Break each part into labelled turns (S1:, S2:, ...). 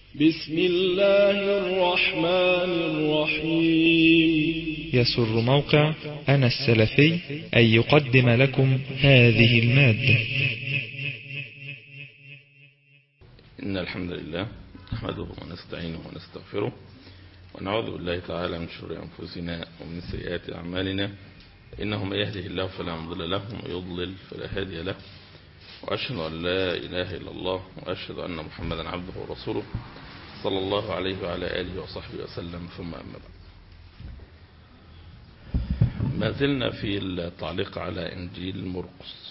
S1: بسم الله الرحمن الرحيم.
S2: يسر موقع أنا السلفي أن يقدم لكم هذه المادة.
S3: إن الحمد لله نحمده ونستعينه ونستغفره ونعوذ بالله تعالى من شرور أنفسنا ومن سيئات أعمالنا، إنه من يهده الله فلا مضل له ومن يضلل فلا هادي له، وأشهد أن لا إله إلا الله وأشهد أن محمدا عبده ورسوله صلى الله عليه وعلى آله وصحبه وسلم، ثم أما بعد. ما زلنا في التعليق على إنجيل مرقس.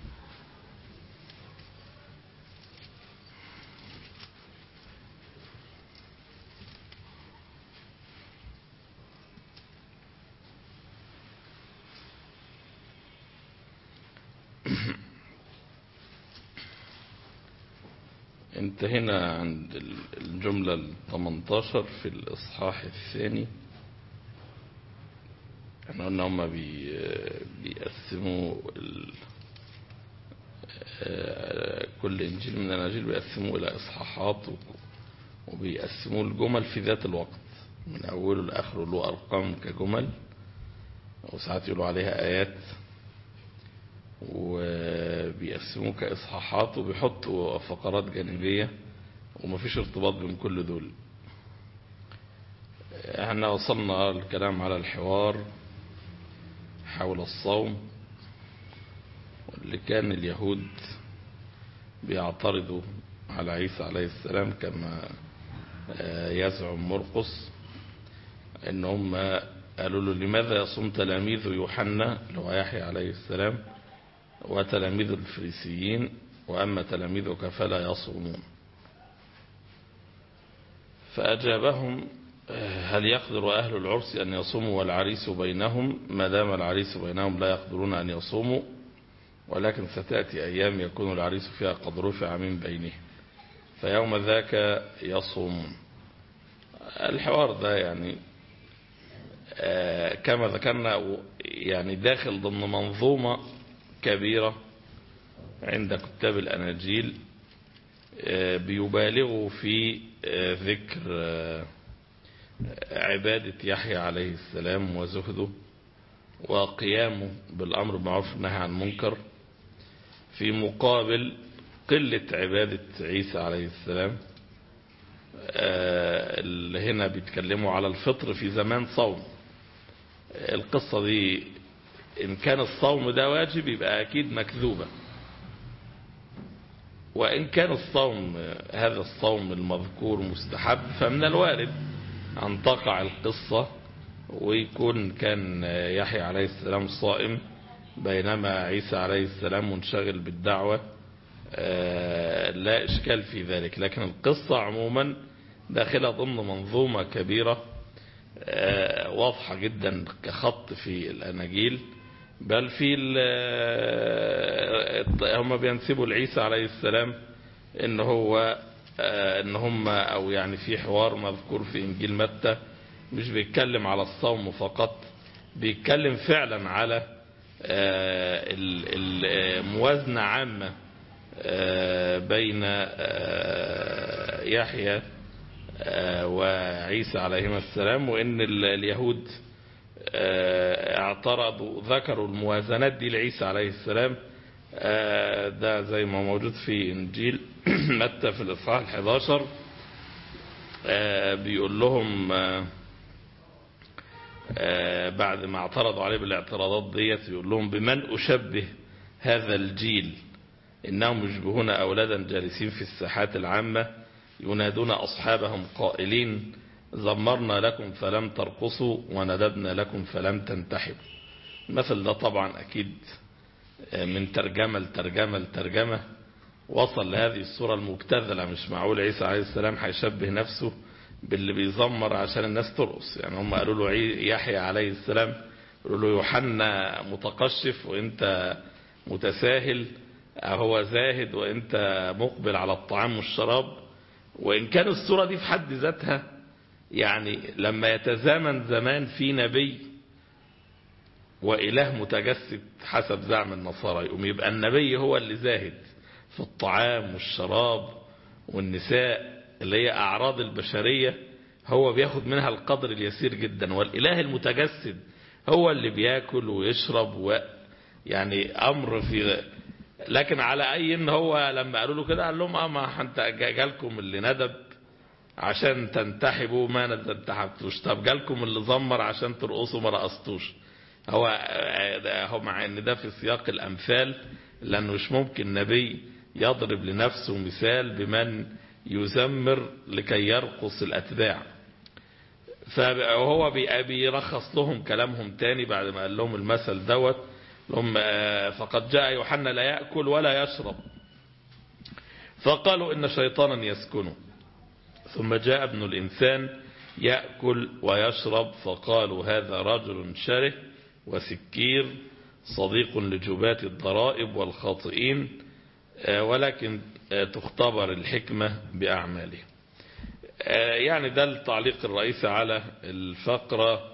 S3: انتهينا عند الجملة 18 في الإصحاح الثاني. احنا قلنا هما بيقسموا كل إنجيل من الأناجيل بيقسموه إلى إصحاحات، وبيقسموه الجمل في ذات الوقت من أوله لآخره، له أرقام كجمل، وساعات يقولوا عليها آيات، وبيقسموه كإصحاحات وبيحطوا فقرات جانبية ومفيش ارتباط بين كل دول. احنا وصلنا الكلام على الحوار حول الصوم، واللي كان اليهود بيعترضوا على عيسى عليه السلام كما يزعم مرقس، ان هم قالوا له لماذا يصوم تلاميذ يوحنا اللي هو يحيى عليه السلام وتلاميذ الفريسيين وأما تلاميذك فلا يصومون؟ فأجابهم: هل يقدر أهل العرس أن يصوموا والعريس بينهم؟ ما دام العريس بينهم لا يقدرون أن يصوموا، ولكن ستأتي أيام يكون العريس فيها قد رفع من بينهم فيوم ذاك يصومون. الحوار ده يعني كما ذكرنا يعني داخل ضمن منظومة كبيرة عند كتاب الأناجيل بيبالغوا في ذكر عبادة يحيى عليه السلام وزهده وقيامه بالأمر بالمعروف والنهي عن المنكر، في مقابل قلة عبادة عيسى عليه السلام. اللي هنا بيتكلموا على الفطر في زمان صوم. القصة دي إن كان الصوم ده واجب يبقى أكيد مكذوبة، وإن كان الصوم هذا الصوم المذكور مستحب فمن الوارد أن تقع القصة ويكون كان يحيى عليه السلام صائم بينما عيسى عليه السلام منشغل بالدعوة، لا إشكال في ذلك. لكن القصة عموما داخلة ضمن منظومة كبيرة واضحة جدا كخط في الأناجيل، بل في هم بينسبوا لعيسى عليه السلام ان هم او يعني في حوار مذكور في انجيل متى مش بيتكلم على الصوم فقط، بيتكلم فعلا على الموازنة عامة بين يحيى وعيسى عليهما السلام، وان اليهود اعترضوا ذكروا الموازنات دي لعيسى عليه السلام. ده زي ما موجود في انجيل متى في الاصحاح 11 بيقول لهم بعد ما اعترضوا عليه بالاعتراضات ديت بيقول لهم: بمن أشبه هذا الجيل؟ إنهم يشبهون أولادا جالسين في الساحات العامة ينادون أصحابهم قائلين: زمرنا لكم فلم ترقصوا وندبنا لكم فلم تنتحبوا. المثل ده طبعا أكيد من ترجمة لترجمة لترجمة وصل لهذه الصورة المبتذلة. مش معقول عيسى عليه السلام هيشبه نفسه باللي بيزمر عشان الناس ترقص. يعني هم قالوا له يحيى عليه السلام، قالوا له يوحنا متقشف وانت متساهل، هو زاهد وانت مقبل على الطعام والشراب. وإن كان الصورة دي في حد ذاتها يعني لما يتزامن زمان في نبي وإله متجسد حسب زعم النصارى، يقوم يبقى النبي هو اللي زاهد في الطعام والشراب والنساء اللي هي أعراض البشرية هو بياخد منها القدر اليسير جدا، والإله المتجسد هو اللي بياكل ويشرب يعني أمر في. لكن على أي إن هو لما قالوا له كده قال لهم ما انت جالكم اللي ندب عشان تنتحبوا ما انتحبتوش، طب جالكم اللي زمر عشان ترقصوا ما رقصتوش. هو مع ان ده في سياق الأمثال، لأنه مش ممكن نبي يضرب لنفسه مثال بمن يزمر لكي يرقص الأتباع. فهو بيرخص لهم كلامهم تاني بعد ما قال لهم المثل دوت لهم فقد جاء يوحنا لا يأكل ولا يشرب فقالوا إن شيطانا يسكنه، ثم جاء ابن الإنسان يأكل ويشرب فقالوا هذا رجل شره وسكير صديق لجبات الضرائب والخاطئين، ولكن تختبر الحكمة بأعماله. يعني ده التعليق الرئيسي على الفقرة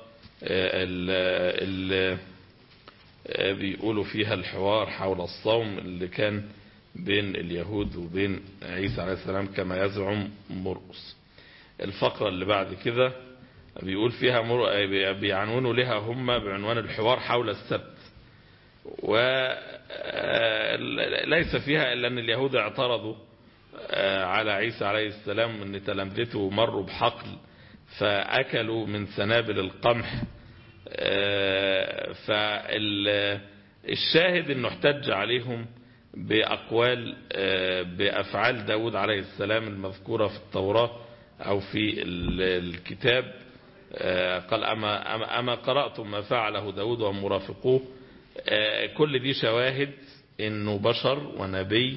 S3: اللي بيقولوا فيها الحوار حول الصوم اللي كان بين اليهود وبين عيسى عليه السلام كما يزعم مرقس. الفقرة اللي بعد كده بيقول فيها بيعنونوا لها هم بعنوان الحوار حول السبت، وليس فيها إلا أن اليهود اعترضوا على عيسى عليه السلام أن تلامذته مروا بحقل فأكلوا من سنابل القمح. فالشاهد أنه احتج عليهم بأقوال بأفعال داود عليه السلام المذكورة في التوراة أو في الكتاب. قال أما قرأتم ما فعله داود ومرافقوه. كل دي شواهد أنه بشر ونبي،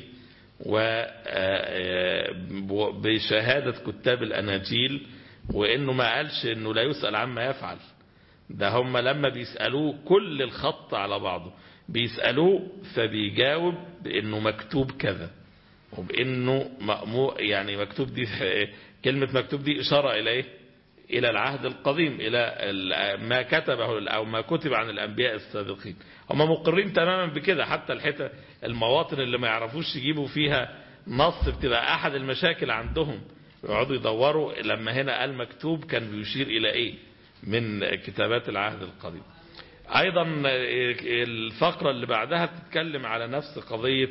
S3: وبشهادة كتاب الأناجيل، وأنه ما قالش أنه لا يسأل عما يفعل. ده هم لما بيسألوه كل الخط على بعضه بيسألوه فبيجاوب بأنه مكتوب كذا وبأنه يعني مكتوب دي كلمة مكتوب دي إشارة إلى إيه؟ إلى العهد القديم، إلى ما كتبه أو ما كتب عن الأنبياء السابقين. هم مقرين تماما بكده. حتى المواطن اللي ما يعرفوش يجيبوا فيها نص بتبقى أحد المشاكل عندهم، يقعدوا يدوروا لما هنا قال مكتوب كان بيشير إلى إيه من كتابات العهد القديم. أيضا الفقرة اللي بعدها بتتكلم على نفس قضية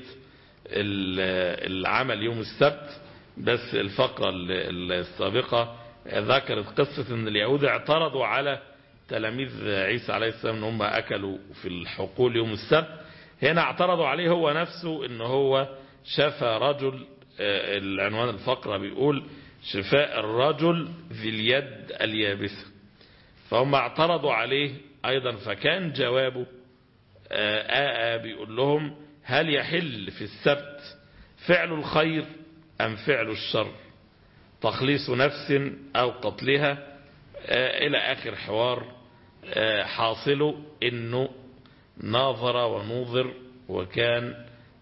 S3: العمل يوم السبت، بس الفقرة السابقة ذكرت قصة ان اليهود اعترضوا على تلاميذ عيسى عليه السلام ان هم اكلوا في الحقول يوم السبت. هنا اعترضوا عليه هو نفسه ان هو شفى رجل. العنوان الفقرة بيقول شفاء الرجل ذي اليد اليابسة، فهم اعترضوا عليه ايضا. فكان جوابه بيقول لهم هل يحل في السبت فعل الخير ام فعل الشر، تخليص نفس أو قتلها، إلى آخر حوار. حاصله إنه ناظر ونوظر وكان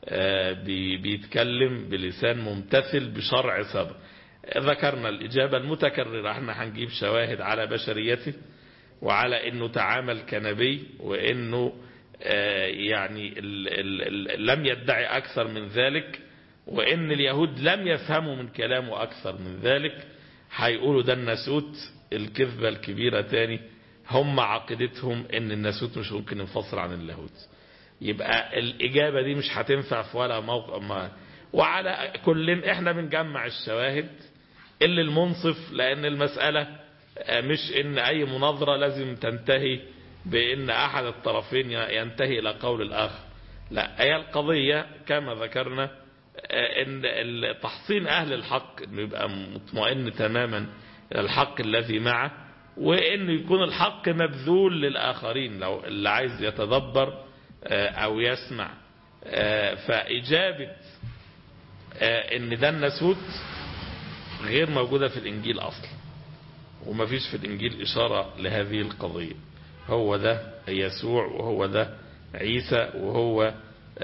S3: بيتكلم بلسان ممتثل بشرع سابق. ذكرنا الإجابة المتكررة، احنا هنجيب شواهد على بشريته وعلى إنه تعامل كنبي، وإنه يعني لم يدعي أكثر من ذلك، وإن اليهود لم يفهموا من كلامه أكثر من ذلك. هيقولوا ده الناسوت. الكذبة الكبيرة تاني هم عقيدتهم إن الناسوت مش ممكن ينفصل عن اللاهوت. يبقى الإجابة دي مش هتنفع في ولا موقع وعلى كل احنا بنجمع الشواهد اللي المنصف، لأن المسألة مش إن أي مناظرة لازم تنتهي بإن أحد الطرفين ينتهي إلى قول الآخر. لا، هي القضية كما ذكرنا ان تحصين اهل الحق انه يبقى مطمئن تماما الى الحق الذي معه، وانه يكون الحق مبذول للاخرين لو اللي عايز يتدبر او يسمع. فاجابة ان ده الناسوت غير موجودة في الانجيل اصلا، وما فيش في الانجيل اشارة لهذه القضية. هو ده يسوع وهو ده عيسى وهو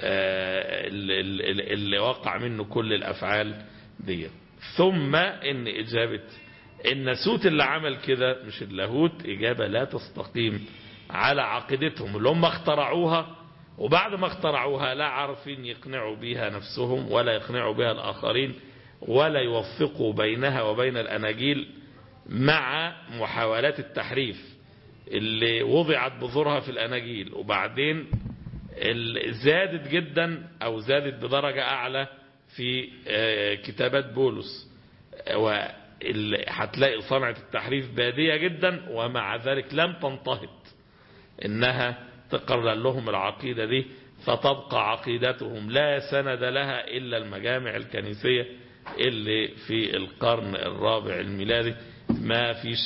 S3: اللي وقع منه كل الأفعال دي. ثم إن إجابة الناسوت اللي عمل كده مش اللاهوت إجابة لا تستقيم على عقيدتهم اللي هم اخترعوها، وبعد ما اخترعوها لا عارفين يقنعوا بها نفسهم ولا يقنعوا بها الآخرين ولا يوفقوا بينها وبين الأناجيل مع محاولات التحريف اللي وضعت بذورها في الأناجيل، وبعدين زادت جدا أو زادت بدرجة أعلى في كتابات بولس، وهتلاقي صنعة التحريف بادية جدا، ومع ذلك لم تنتهض إنها تقرر لهم العقيدة دي، فتبقى عقيدتهم لا سند لها إلا المجامع الكنيسية اللي في القرن الرابع الميلادي، ما فيش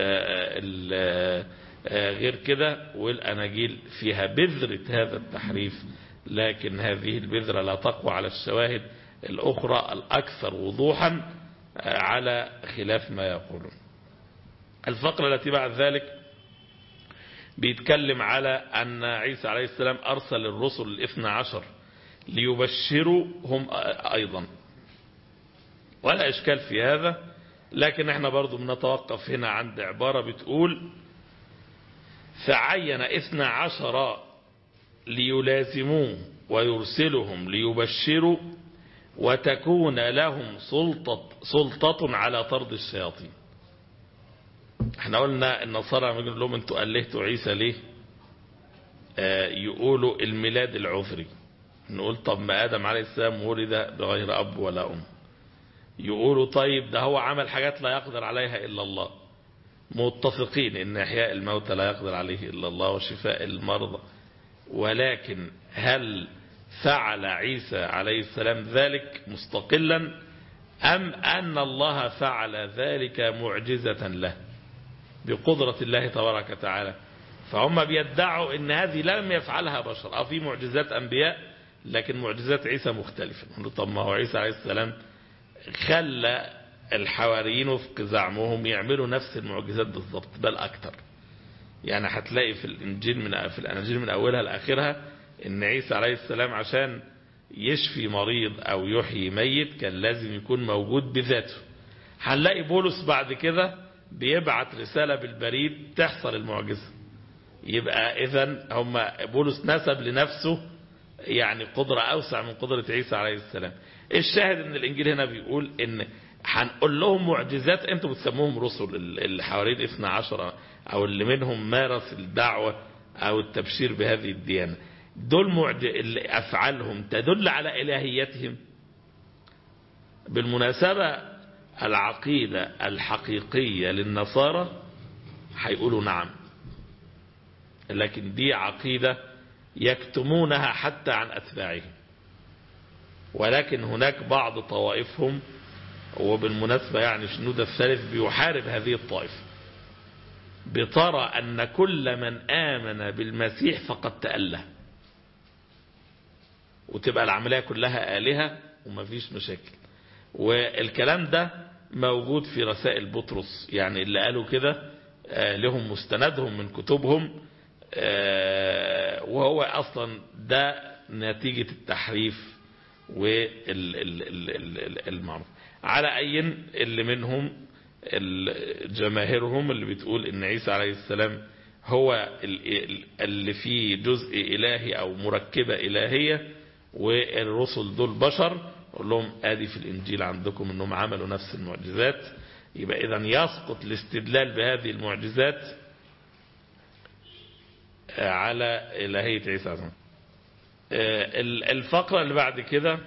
S3: غير كده، والأناجيل فيها بذرة هذا التحريف، لكن هذه البذرة لا تقوى على الشواهد الأخرى الأكثر وضوحا على خلاف ما يقولون. الفقرة التي بعد ذلك بيتكلم على أن عيسى عليه السلام أرسل الرسل 12 ليبشروا هم أيضا، ولا إشكال في هذا، لكن احنا برضو بنتوقف هنا عند عبارة بتقول: فعين 12 ليلازموه ويرسلهم ليبشروا وتكون لهم سلطة على طرد الشياطين. احنا قلنا النصارى يقول لهم انتوا ألهتوا عيسى ليه؟ يقولوا الميلاد العذري. نقول طب ما آدم عليه السلام ولد بغير أب ولا أم. يقولوا طيب ده هو عمل حاجات لا يقدر عليها إلا الله. متفقين ان إحياء الموتى لا يقدر عليه إلا الله وشفاء المرضى، ولكن هل فعل عيسى عليه السلام ذلك مستقلا، أم أن الله فعل ذلك معجزة له بقدرة الله تبارك وتعالى؟ فهم بيدعوا ان هذه لم يفعلها بشر. في معجزات أنبياء، لكن معجزات عيسى مختلفة. طب ما هو عيسى عليه السلام خلى الحواريين وفق زعمهم يعملوا نفس المعجزات بالضبط، بل أكتر. يعني هتلاقي في الأناجيل من أولها لآخرها ان عيسى عليه السلام عشان يشفي مريض أو يحيي ميت كان لازم يكون موجود بذاته. هنلاقي بولس بعد كده بيبعت رسالة بالبريد تحصل المعجزة. يبقى إذن هم بولس نسب لنفسه يعني قدرة أوسع من قدرة عيسى عليه السلام. الشاهد ان الإنجيل هنا بيقول ان هنقول لهم معجزات انتم بتسموهم رسل، الحواريين 12 او اللي منهم مارس الدعوة او التبشير بهذه الديانة، دول اللي أفعالهم تدل على إلهيتهم. بالمناسبة العقيدة الحقيقية للنصارى هيقولوا نعم، لكن دي عقيدة يكتمونها حتى عن أتباعهم. ولكن هناك بعض طوائفهم، وبالمناسبة يعني شنود الثالث بيحارب هذه الطائفة، بترى أن كل من آمن بالمسيح فقد تأله، وتبقى العملية كلها آلهة وما فيش مشاكل. والكلام ده موجود في رسائل بطرس، يعني اللي قالوا كده لهم مستندهم من كتبهم، وهو أصلا ده نتيجة التحريف والمعروف. على أي اللي منهم جماهيرهم اللي بتقول ان عيسى عليه السلام هو اللي فيه جزء إلهي أو مركبة إلهية والرسل دول بشر، قول لهم ادي في الإنجيل عندكم انهم عملوا نفس المعجزات. يبقى إذن يسقط الاستدلال بهذه المعجزات على إلهية عيسى عليه السلام. الفقرة اللي بعد كده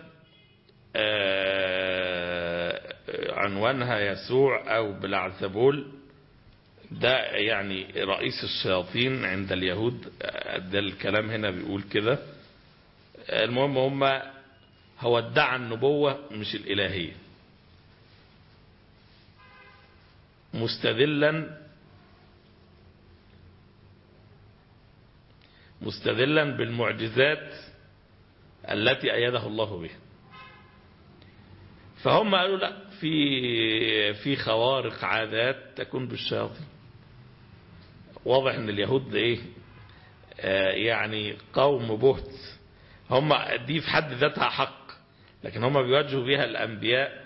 S3: عنوانها يسوع أو بلعزبول، ده يعني رئيس الشياطين عند اليهود. ده الكلام هنا بيقول كده. المهم هو ادعى النبوة مش الإلهية، مستدلا بالمعجزات التي أيده الله بها. فهم قالوا لا، في خوارق عادات تكون بالشياطين. واضح ان اليهود يعني قوم بهت. هم دي في حد ذاتها حق، لكن هم بيواجهوا بها الأنبياء.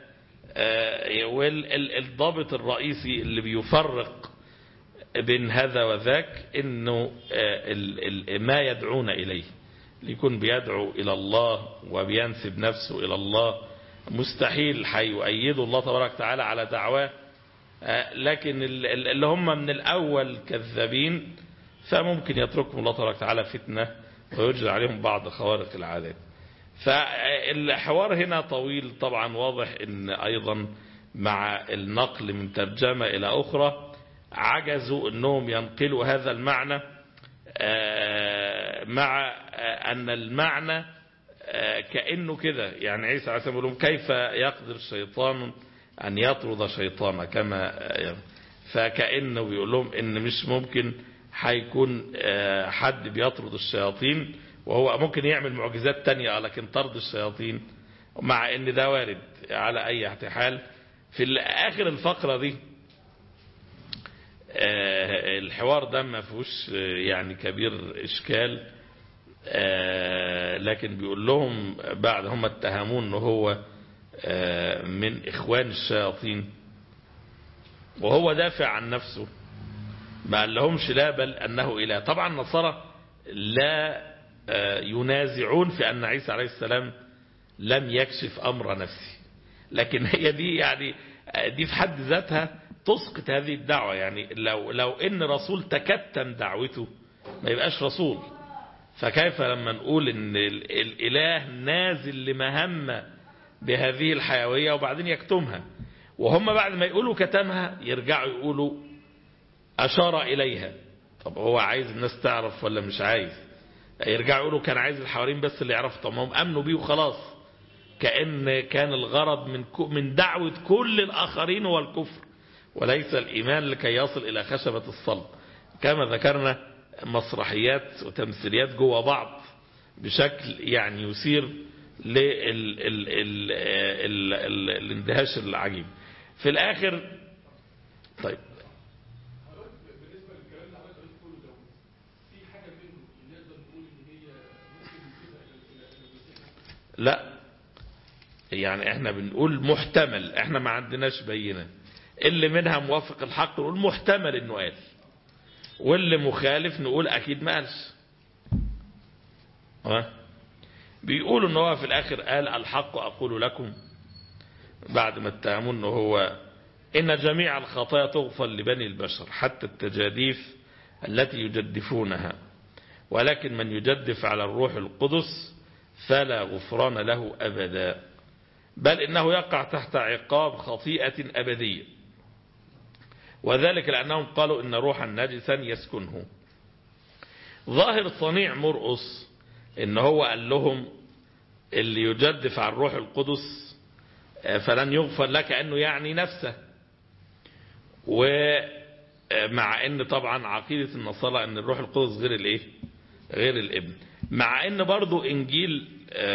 S3: والضابط الرئيسي اللي بيفرق بين هذا وذاك انه ما يدعون اليه، ليكون بيدعو الى الله وبينسب نفسه الى الله، مستحيل هيؤيدوا الله تبارك وتعالى على دعواه. لكن اللي هم من الأول كذابين فممكن يتركهم الله تبارك وتعالى فتنة ويجري عليهم بعض خوارق العادات. فالحوار هنا طويل طبعا. واضح ان ايضا مع النقل من ترجمة الى اخرى عجزوا انهم ينقلوا هذا المعنى، مع ان المعنى كأنه كده يعني عيسى عليه السلام يقول لهم كيف يقدر الشيطان ان يطرد شيطانا كما فكأنه بيقول لهم ان مش ممكن هيكون حد بيطرد الشياطين، وهو ممكن يعمل معجزات تانية لكن طرد الشياطين، مع ان ده وارد على اي حال. في اخر الفقرة دي الحوار ده ما فيهوش يعني كبير اشكال، لكن بيقول لهم بعد هم اتهموه انه هو من اخوان الشياطين وهو دافع عن نفسه، ما قال لهمش لا بل انه اله. طبعا النصارى لا ينازعون في ان عيسى عليه السلام لم يكشف امر نفسه، لكن هي دي يعني دي في حد ذاتها تسقط هذه الدعوة. يعني لو ان رسول تكتم دعوته ما يبقاش رسول، فكيف لما نقول ان الاله نازل لمهمة بهذه الحيوية وبعدين يكتمها، وهم بعد ما يقولوا كتمها يرجعوا يقولوا اشار اليها. طب هو عايز الناس تعرف ولا مش عايز؟ يرجعوا يقولوا كان عايز الحواريين بس اللي يعرفوا. طب ما هم امنوا بيه وخلاص، كان الغرض من دعوة كل الاخرين هو الكفر وليس الايمان لكي يصل الى خشبة الصلب. كما ذكرنا مسرحيات وتمثيليات جوه بعض بشكل يعني يثير للاندهاش العجيب في الاخر. طيب لا، يعني احنا بنقول محتمل، احنا ما عندناش بينة. اللي منها موافق الحق نقول محتمل انه قال، واللي مخالف نقول اكيد ما قالش. بيقولوا ان هو في الاخر قال الحق اقول لكم بعد ما اتهموا انه هو ان جميع الخطايا تغفر لبني البشر حتى التجاديف التي يجدفونها، ولكن من يجدف على الروح القدس فلا غفران له أبدا، بل إنه يقع تحت عقاب خطيئة أبدية، وذلك لأنهم قالوا إن روحا نجسا يسكنه. ظاهر صنيع مرقس إن هو قال لهم اللي يجدف على الروح القدس فلن يغفر لك، أنه يعني نفسه. ومع أن طبعا عقيدة النصارى أن الروح القدس غير الإيه؟ غير الابن. مع أن برضو إنجيل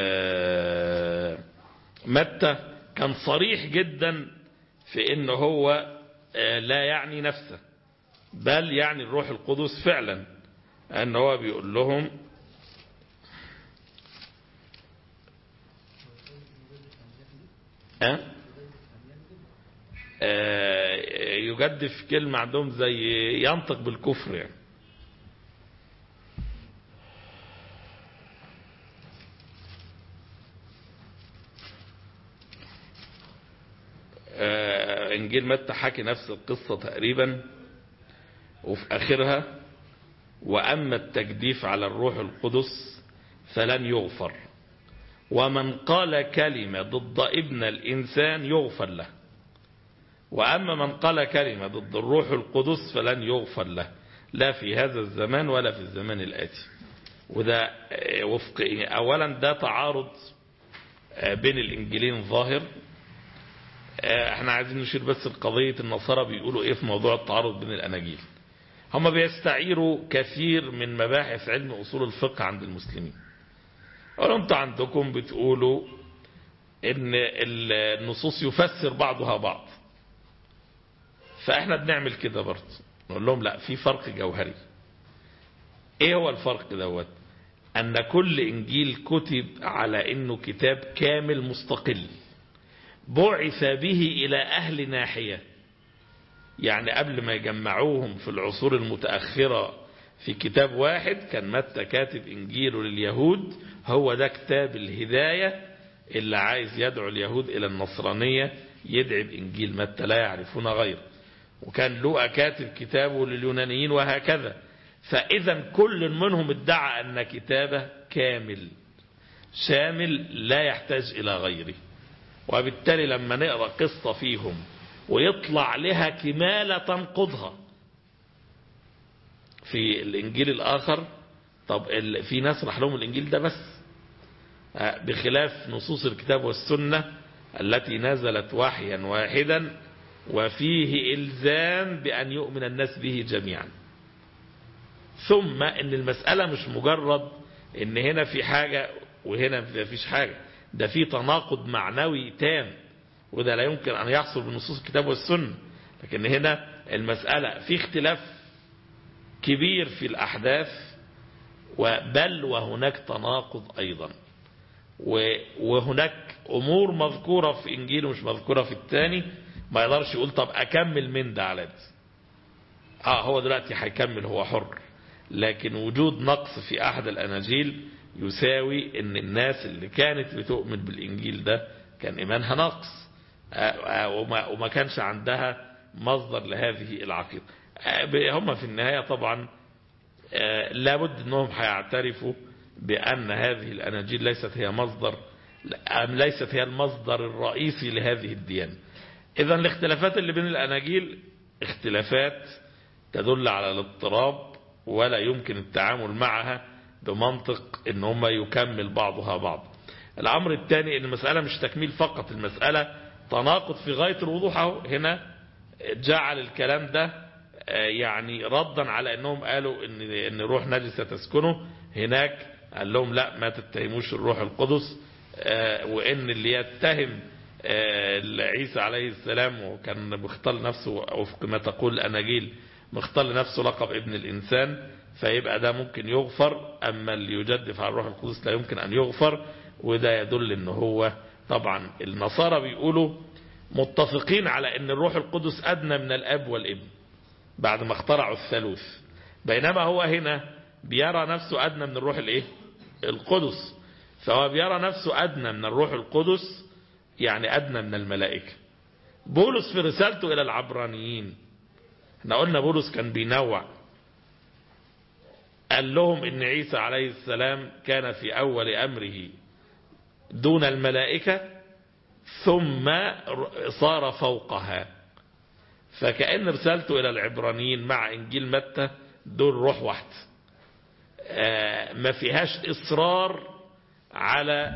S3: متى كان صريح جدا في أنه هو لا يعني نفسه بل يعني الروح القدس فعلا، أنه هو بيقول لهم يجدف كلمة عندهم زي ينطق بالكفر يعني. إنجيل متى حكي نفس القصة تقريبا، وفي آخرها وأما التجديف على الروح القدس فلن يغفر، ومن قال كلمة ضد ابن الإنسان يغفر له، وأما من قال كلمة ضد الروح القدس فلن يغفر له، لا في هذا الزمان ولا في الزمان الآتي. وده وفق أولا ده تعارض بين الإنجيلين ظاهر. احنا عايزين نشير بس القضية النصارى بيقولوا ايه في موضوع التعارض بين الأناجيل. هم بيستعيروا كثير من مباحث علم أصول الفقه عند المسلمين. وانتوا عندكم بتقولوا ان النصوص يفسر بعضها بعض، فاحنا بنعمل كده برضه، نقول لهم لا، في فرق جوهري. ايه هو الفرق دوت؟ ان كل انجيل كتب على انه كتاب كامل مستقل بعث به الى اهل ناحية. يعني قبل ما يجمعوهم في العصور المتأخرة في كتاب واحد، كان متى كاتب انجيله لليهود، هو ده كتاب الهداية اللي عايز يدعو اليهود إلى النصرانية يدعي بإنجيل متى لا يعرفون غيره. وكان لوقا كاتب كتابه لليونانيين وهكذا. فإذا كل منهم ادعى أن كتابه كامل شامل لا يحتاج إلى غيره. وبالتالي لما نقرأ قصة فيهم ويطلع لها كمالة تنقضها في الإنجيل الآخر، طب في ناس راح لهم الإنجيل ده بس، بخلاف نصوص الكتاب والسنة التي نزلت وحيا واحدا وفيه إلزام بأن يؤمن الناس به جميعا. ثم ان المسألة مش مجرد ان هنا في حاجة وهنا ما فيش حاجة، ده في تناقض معنوي تام، وده لا يمكن ان يحصل بنصوص الكتاب والسنة. لكن هنا المسألة في اختلاف كبير في الأحداث، بل وهناك تناقض أيضا، وهناك أمور مذكورة في إنجيل ومش مذكورة في الثاني. ما يقدرش يقول طب أكمل من ده على ده. هو دلوقتي هيكمل، هو حر. لكن وجود نقص في أحد الأناجيل يساوي ان الناس اللي كانت بتؤمن بالإنجيل ده كان إيمانها ناقص، وما كانش عندها مصدر لهذه العقيدة. هم في النهاية طبعا لابد أنهم هيعترفوا بأن هذه الأناجيل ليست هي المصدر الرئيسي لهذه الديانة. إذا الاختلافات اللي بين الأناجيل اختلافات تدل على الاضطراب، ولا يمكن التعامل معها بمنطق ان هم يكمل بعضها بعض. الأمر الثاني ان المسألة مش تكميل فقط، المسألة تناقض في غاية الوضوح. هنا جعل الكلام ده يعني ردا على انهم قالوا ان روح نجسة تسكنه، هناك قال لهم لا، ما تتهموش الروح القدس، وان اللي يتهم عيسى عليه السلام وكان مختار نفسه وفق ما تقول الأناجيل مختار لنفسه لقب ابن الإنسان، فيبقى ده ممكن يغفر، أما اللي يجدف على الروح القدس لا يمكن أن يغفر. وده يدل ان هو طبعا النصارى بيقولوا متفقين على ان الروح القدس أدنى من الأب والابن بعد ما اخترعوا الثالوث، بينما هو هنا بيرى نفسه أدنى من الروح القدس. فهو بيرى نفسه أدنى من الروح القدس، يعني أدنى من الملائكة. بولس في رسالته إلى العبرانيين، احنا قلنا بولس كان بينوع، قال لهم إن عيسى عليه السلام كان في أول أمره دون الملائكة ثم صار فوقها. فكأن رسالته إلى العبرانيين مع إنجيل متى دول روح واحد، ما فيهاش إصرار على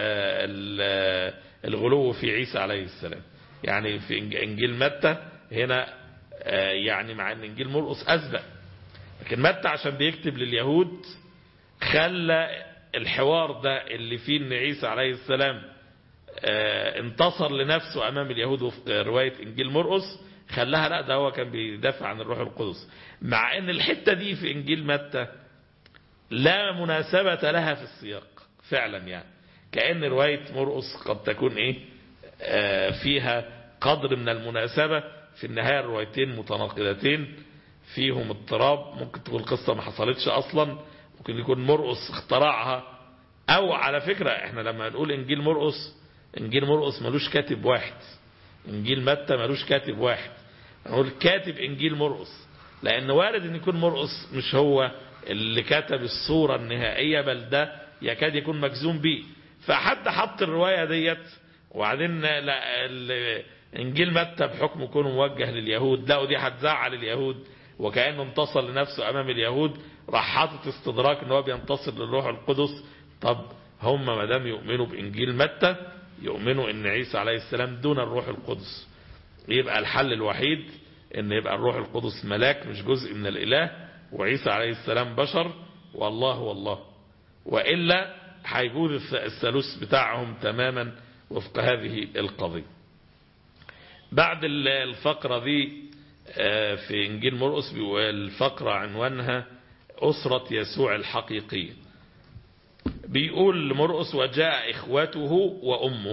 S3: الغلو في عيسى عليه السلام. يعني في إنجيل متى هنا يعني مع أن إنجيل مرقس أسبق، لكن متى عشان بيكتب لليهود خلى الحوار ده اللي فيه أن عيسى عليه السلام انتصر لنفسه أمام اليهود وفق رواية إنجيل مرقس، خلاها لا، ده هو كان بيدافع عن الروح القدس، مع أن الحتة دي في إنجيل متى لا مناسبة لها في السياق فعلا. يعني كأن رواية مرقس قد تكون فيها قدر من المناسبة. في النهاية الروايتين متناقضتين فيهم اضطراب، ممكن تكون القصة ما حصلتش أصلا، ممكن يكون مرقس اخترعها. أو على فكرة احنا لما نقول إنجيل مرقس ملوش كاتب واحد، إنجيل متى ملوش كاتب واحد، نقول كاتب إنجيل مرقس، لأن وارد أن يكون مرقس مش هو اللي كتب الصورة النهائية، بل ده يكاد يكون مجزوم به. فحد حط الرواية ديت، وبعدين إنجيل متى بحكم يكون موجه لليهود، لا ودي هتزعل اليهود وكأنه انتصر لنفسه أمام اليهود، راح حاطط استدراك ان هو بينتصر للروح القدس. طب هم ما دام يؤمنوا بإنجيل متى يؤمنوا ان عيسى عليه السلام دون الروح القدس، يبقى الحل الوحيد ان يبقى الروح القدس ملاك مش جزء من الإله، وعيسى عليه السلام بشر والله، وإلا هيجوز الثالوث بتاعهم تماما وفق هذه القضية. بعد الفقرة دي في إنجيل مرقس الفقرة عنوانها أسرة يسوع الحقيقية. بيقول مرقس: وجاء إخوته وأمه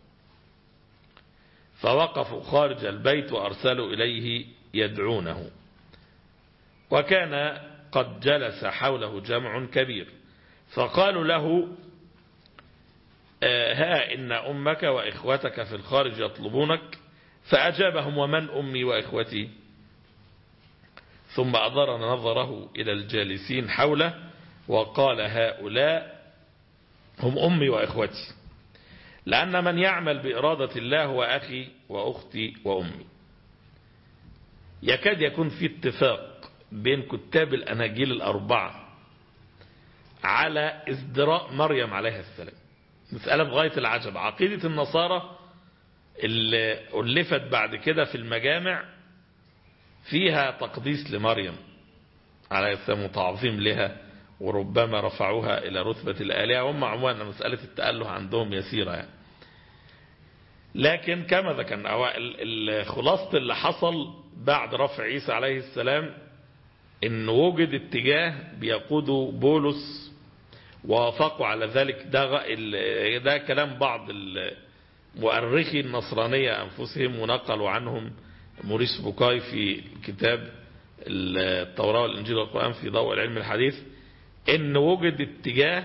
S3: فوقفوا خارج البيت وأرسلوا إليه يدعونه، وكان قد جلس حوله جمع كبير، فقالوا له: ها إن أمك وإخوتك في الخارج يطلبونك، فأجابهم: ومن أمي وإخوتي؟ ثم أدار نظره إلى الجالسين حوله وقال: هؤلاء هم أمي وإخوتي، لأن من يعمل بإرادة الله هو أخي وأختي وأمي. يكاد يكون في اتفاق بين كتاب الأناجيل الأربعة على ازدراء مريم عليها السلام. مسألة بغاية العجب. عقيدة النصارى اللي ألفت بعد كده في المجامع فيها تقديس لمريم عليه السلام وتعظيم لها، وربما رفعوها إلى رتبة الآلهة. هم عموما مسألة التأله عندهم يسيرة يعني. لكن كما ذكرنا خلاصة اللي حصل بعد رفع عيسى عليه السلام إن وجد اتجاه بيقوده بولس ووافقوا على ذلك. ده كلام بعض مؤرخي النصرانية أنفسهم، ونقلوا عنهم موريس بوكاي في كتاب التوراة والإنجيل والقرآن في ضوء العلم الحديث، إن وجد اتجاه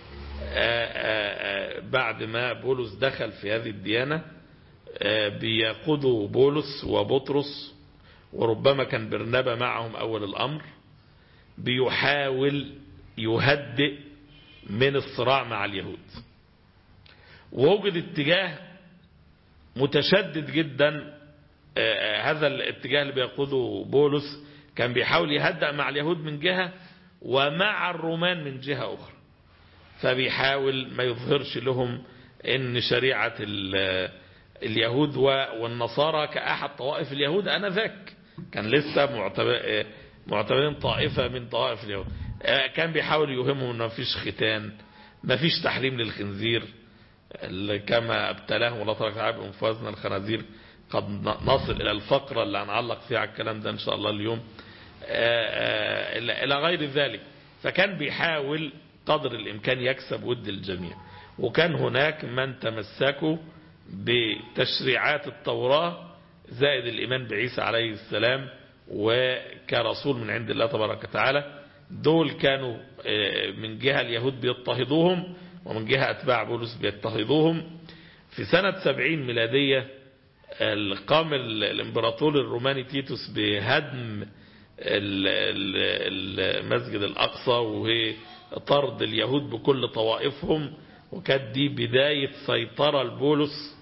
S3: بعد ما بولس دخل في هذه الديانة بيقودوا بولس وبطرس، وربما كان برنابا معهم أول الأمر، بيحاول يهدئ من الصراع مع اليهود. ووجد اتجاه متشدد جدا. هذا الاتجاه اللي بيقوده بولس كان بيحاول يهدأ مع اليهود من جهة ومع الرومان من جهة أخرى، فبيحاول ما يظهرش لهم ان شريعة اليهود والنصارى كأحد طوائف اليهود آنذاك، كان لسه معتبرين طائفة من طوائف اليهود. كان بيحاول يوهمهم ان مفيش ختان، مفيش تحريم للخنزير كما ابتلاهم الله تبارك وتعالى بانفوازنا الخنازير. قد نصل الى الفقرة اللي هنعلق فيها على الكلام ده ان شاء الله اليوم الى غير ذلك. فكان بيحاول قدر الامكان يكسب ود الجميع. وكان هناك من تمسكوا بتشريعات التوراة زائد الإيمان بعيسى عليه السلام وكرسول من عند الله تبارك وتعالى. دول كانوا من جهة اليهود بيضطهدوهم، ومن جهة أتباع بولس بيضطهدوهم. في سنة 70 ميلادية قام الإمبراطور الروماني تيتوس بهدم المسجد الأقصى وهي طرد اليهود بكل طوائفهم، وكانت دي بداية سيطرة لبولس.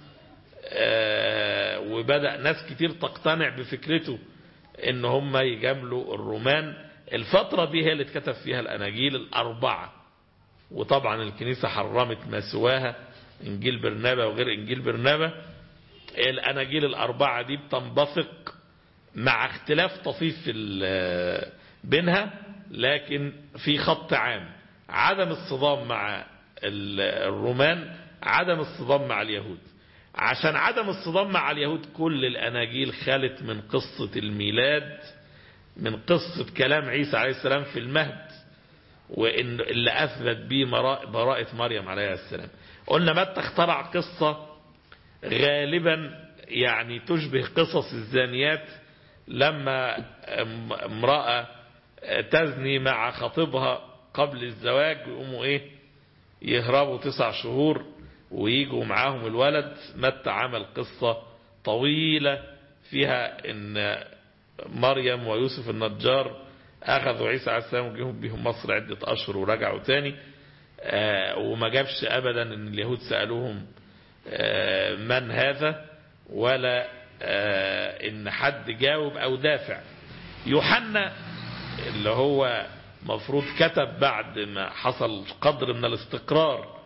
S3: وبدأ ناس كتير تقتنع بفكرته ان هم يجاملوا الرومان. الفترة دي هي اللي اتكتب فيها الأناجيل الأربعة، وطبعا الكنيسة حرمت ما سواها، إنجيل برنابا وغير إنجيل برنابا. الأناجيل الأربعة دي بتنبثق مع اختلاف طفيف بينها، لكن في خط عام: عدم الصدام مع الرومان، عدم الصدام مع اليهود. عشان عدم الصدام مع اليهود كل الأناجيل خلت من قصة الميلاد، من قصة كلام عيسى عليه السلام في المهد، وإن اللي أثبت به براءة مريم عليه السلام. قلنا متى اخترع قصة غالبا يعني تشبه قصص الزانيات، لما امرأة تزني مع خطيبها قبل الزواج ويقوموا يهربوا 9 شهور ويجوا معاهم الولد. متى عمل قصة طويلة فيها ان مريم ويوسف النجار اخذوا عيسى عليه السلام وجيهم بهم مصر عدة اشهر ورجعوا تاني. وما جابش ابدا ان اليهود سألوهم من هذا، ولا ان حد جاوب او دافع. يوحنا اللي هو مفروض كتب بعد ما حصل قدر من الاستقرار،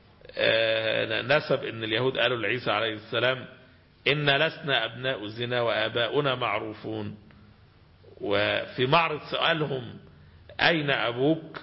S3: نسب ان اليهود قالوا لعيسى عليه السلام: إن لسنا أبناء زنا وآباؤنا معروفون. وفي معرض سؤالهم: أين أبوك؟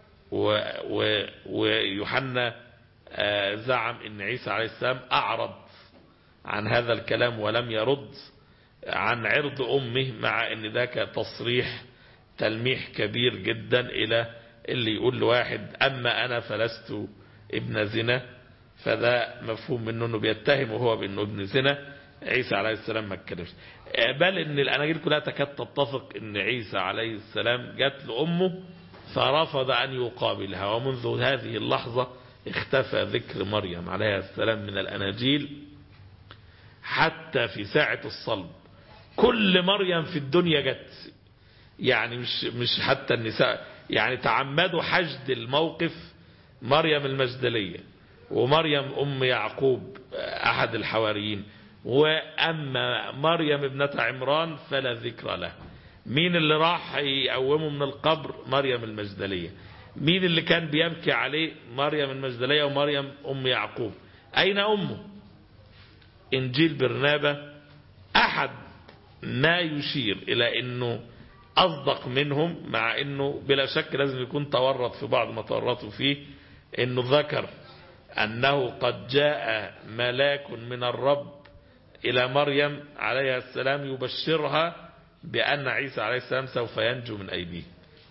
S3: ويوحنا زعم ان عيسى عليه السلام أعرض عن هذا الكلام ولم يرد عن عرض أمه، مع ان ذاك تصريح تلميح كبير جدا إلى اللي يقول لواحد: أما أنا فلست ابن زنا، فده مفهوم منه انه بيتهم وهو بانه ابن زنا. عيسى عليه السلام ما اتكلمش، بل ان الاناجيل كلها تكاد تتفق ان عيسى عليه السلام جات لامه فرفض ان يقابلها، ومنذ هذه اللحظة اختفى ذكر مريم عليها السلام من الأناجيل حتى في ساعة الصلب. كل مريم في الدنيا جت، يعني مش حتى النساء، يعني تعمدوا حشد الموقف مريم المجدلية ومريم أم يعقوب أحد الحواريين، وأما مريم ابنة عمران فلا ذكر له. مين اللي راح يقومه من القبر؟ مريم المجدلية. مين اللي كان بيبكي عليه؟ مريم المجدلية ومريم أم يعقوب. أين أمه؟ إنجيل برنابة أحد ما يشير إلى أنه أصدق منهم، مع أنه بلا شك لازم يكون تورط في بعض ما تورطوا فيه، أنه ذكر أنه قد جاء ملاك من الرب إلى مريم عليه السلام يبشرها بأن عيسى عليه السلام سوف ينجو من أيديه.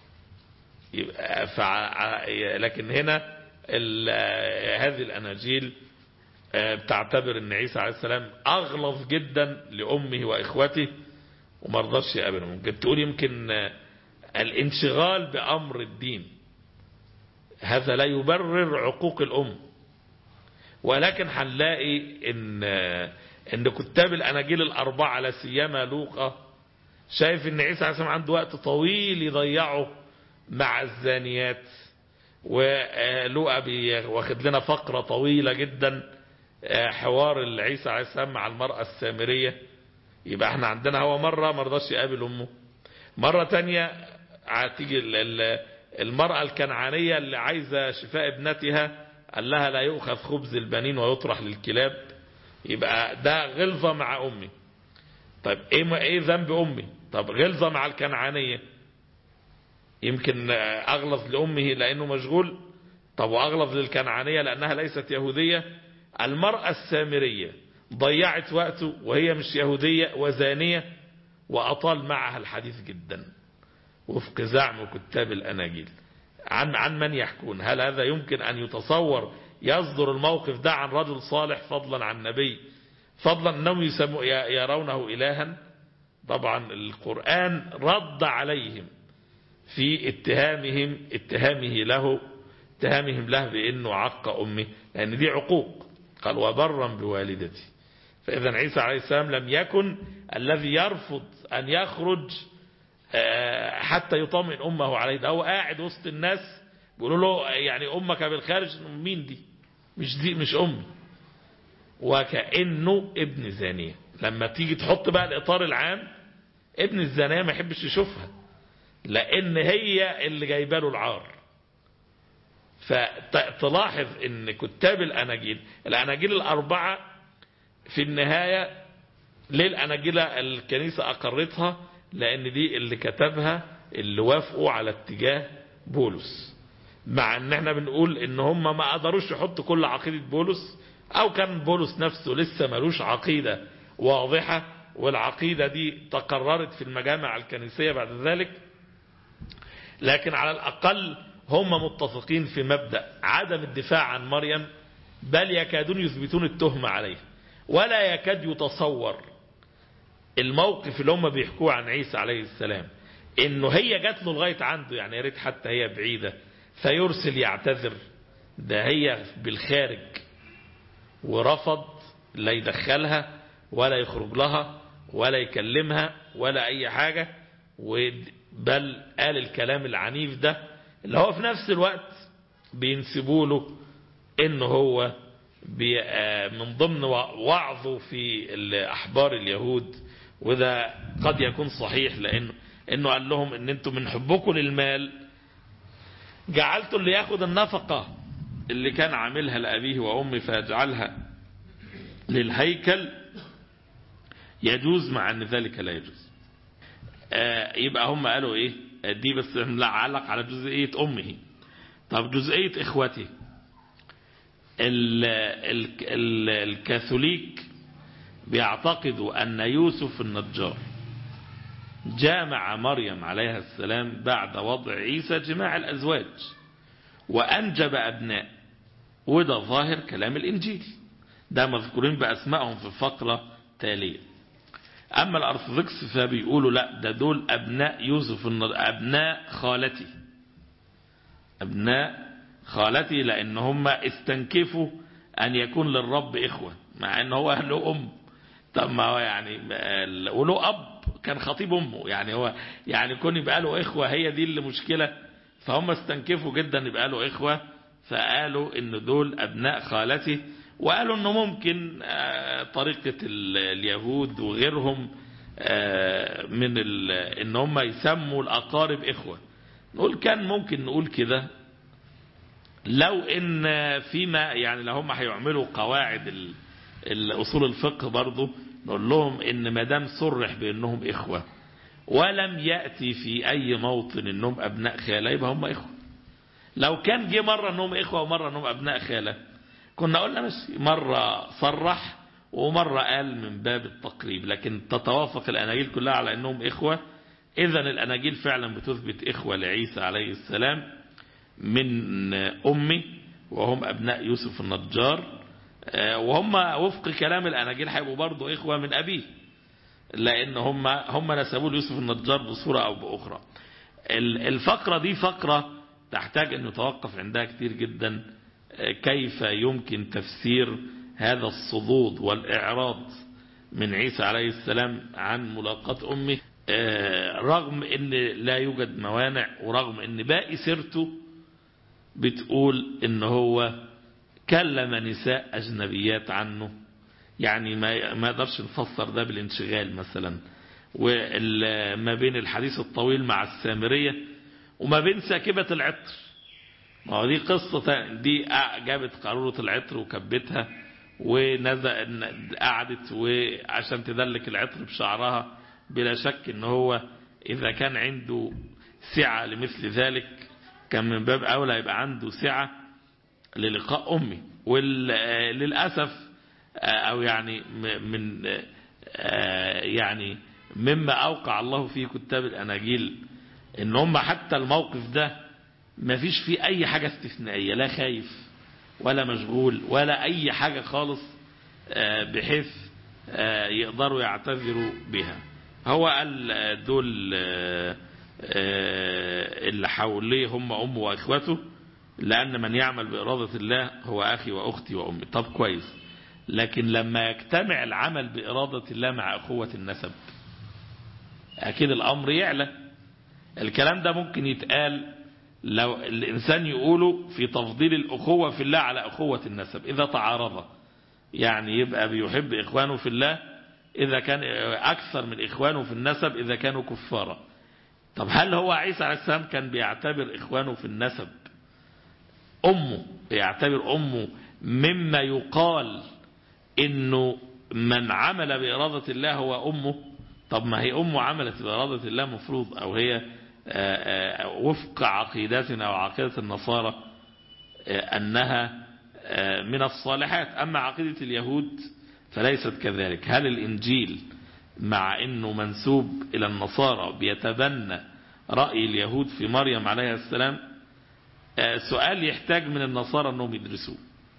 S3: لكن هنا هذه الأناجيل بتعتبر أن عيسى عليه السلام أغلظ جدا لأمه وإخوته ومرضاش يقابلهم. ممكن تقول يمكن الانشغال بأمر الدين هذا لا يبرر عقوق الأم، ولكن هنلاقي ان كتاب الأناجيل الأربعة على سيما لوقا شايف ان عيسى عليه السلام عنده وقت طويل يضيعه مع الزانيات، ولوقا واخد لنا فقرة طويلة جدا حوار عيسى عليه السلام مع المرأة السامرية. يبقى احنا عندنا هو مرة مرضاش يقابل أمه، مرة تانية هتيجي المرأة الكنعانية اللي عايزة شفاء ابنتها قال لها لا يؤخذ خبز البنين ويطرح للكلاب. يبقى ده غلظة مع أمي. طيب ايه ذنب أمي؟ طب غلظة مع الكنعانية، يمكن أغلظ لأمه لأنه مشغول، طب وأغلظ للكنعانية لأنها ليست يهودية. المرأة السامرية ضيعت وقته وهي مش يهودية وزانية وأطال معها الحديث جدا وفق زعم كتاب الأناجيل. عن من يحكون؟ هل هذا يمكن أن يتصور يصدر الموقف ده عن رجل صالح فضلا عن نبي، فضلا أنهم يرونه إلها؟ طبعا القرآن رد عليهم في اتهامه له بأنه عق أمه، لأن دي عقوق. قال وبرا بوالدتي. فإذا عيسى عليه السلام لم يكن الذي يرفض أن يخرج حتى يطمئن أمه عليه. ده هو قاعد وسط الناس بيقولوا له يعني أمك بالخارج. مين دي؟ مش أمي. وكأنه ابن زانية. لما تيجي تحط بقى الإطار العام، ابن الزانية ما يحبش يشوفها لأن هي اللي جايبه له العار. فتلاحظ ان كتاب الأناجيل الأربعة في النهاية ليه الأناجيل الكنيسة أقرتها؟ لأن دي اللي كتبها اللي وافقوا على اتجاه بولس، مع ان احنا بنقول ان هم ما قدروش يحطوا كل عقيدة بولس، او كان بولس نفسه لسه ملوش عقيدة واضحة، والعقيدة دي تقررت في المجامع الكنيسية بعد ذلك. لكن على الأقل هم متفقين في مبدأ عدم الدفاع عن مريم، بل يكادون يثبتون التهمة عليه. ولا يكاد يتصور الموقف اللي هم بيحكوه عن عيسى عليه السلام انه هي جات له لغاية عنده، يعني يا ريت حتى هي بعيدة فيرسل يعتذر. ده هي بالخارج ورفض لا يدخلها ولا يخرج لها ولا يكلمها ولا اي حاجة، بل قال الكلام العنيف ده اللي هو في نفس الوقت بينسبوا له انه هو من ضمن وعظه في احبار اليهود. وده قد يكون صحيح، لانه قال لهم ان انتم من حبكم للمال جعلتوا اللي ياخد النفقة اللي كان عاملها لأبيه وأمه فيجعلها للهيكل يجوز، مع ان ذلك لا يجوز. يبقى هم قالوا ايه دي؟ بس علق على جزئية أمه. طب جزئية إخوته، الكاثوليك بيعتقدوا أن يوسف النجار جامع مريم عليها السلام بعد وضع عيسى جماع الأزواج وأنجب أبناء، وده ظاهر كلام الإنجيل، ده مذكورين بأسمائهم في الفقرة تالية. أما الأرثوذكس فبيقولوا لا، ده دول أبناء يوسف، أبناء خالتي، أبناء خالتي، لأن هم استنكفوا أن يكون للرب إخوة مع أنه هو له أم. طب ما هو يعني وله أب كان خطيب أمه، يعني هو يعني كون يبقى له إخوة هي دي اللي مشكلة. فهم استنكفوا جدا يبقى له إخوة، فقالوا إن دول أبناء خالتي، وقالوا إنه ممكن طريقة اليهود وغيرهم من إن هم يسموا الأقارب إخوة. نقول كان ممكن نقول كده لو إن فيما يعني لو هم هيعملوا قواعد الأصول الفقه برضو، نقول لهم إن ما دام صرح بأنهم إخوة ولم يأتي في أي موطن إنهم أبناء خالة يبقى هم إخوة. لو كان جه مرة إنهم إخوة ومرة إنهم أبناء خالة كنا قلنا مش مرة صرح ومرة قال من باب التقريب، لكن تتوافق الأناجيل كلها على أنهم إخوة. إذن الأناجيل فعلا بتثبت إخوة لعيسى عليه السلام من أمه، وهم أبناء يوسف النجار، وهم وفق كلام الأناجيل هيبقوا برضو إخوة من أبيه، لأن هم نسبوا ليوسف النجار بصورة أو بأخرى. الفقرة دي فقرة تحتاج أن نتوقف عندها كتير جدا، كيف يمكن تفسير هذا الصدود والإعراض من عيسى عليه السلام عن ملاقاة أمه، رغم أن لا يوجد موانع، ورغم أن باقي سيرته بتقول أنه هو كلم نساء أجنبيات عنه. يعني ما يقدرش نفسر ده بالانشغال مثلا، وما بين الحديث الطويل مع السامرية وما بين ساكبة العطر. ما هو دي قصة، دي جابت قارورة العطر وكبتها قعدت وعشان تدلك العطر بشعرها. بلا شك ان هو اذا كان عنده سعة لمثل ذلك كان من باب اولى يبقى عنده سعة للقاء امي. وللأسف او يعني يعني مما اوقع الله فيه كتاب الاناجيل ان هم حتى الموقف ده ما فيش فيه اي حاجة استثنائية، لا خايف ولا مشغول ولا اي حاجة خالص بحيث يقدروا يعتذروا بها. هو قال دول اللي حواليه هم امه واخوته، لان من يعمل بإرادة الله هو اخي واختي وامي. طب كويس، لكن لما يجتمع العمل بإرادة الله مع اخوة النسب اكيد الامر يعلى. الكلام ده ممكن يتقال لو الإنسان يقوله في تفضيل الأخوة في الله على أخوة النسب إذا تعارض، يعني يبقى بيحب إخوانه في الله إذا كان أكثر من إخوانه في النسب إذا كانوا كفارا. طب هل هو عيسى عليه السلام كان بيعتبر إخوانه في النسب أمه، يعتبر أمه مما يقال إنه من عمل بإرادة الله هو أمه؟ طب ما هي أمه عملت بإرادة الله مفروض، أو هي وفق عقيدتنا وعقيدة النصارى أنها من الصالحات. أما عقيدة اليهود فليست كذلك. هل الإنجيل مع أنه منسوب إلى النصارى بيتبنى رأي اليهود في مريم عليه السلام؟ سؤال يحتاج من النصارى أنهم يدرسوه.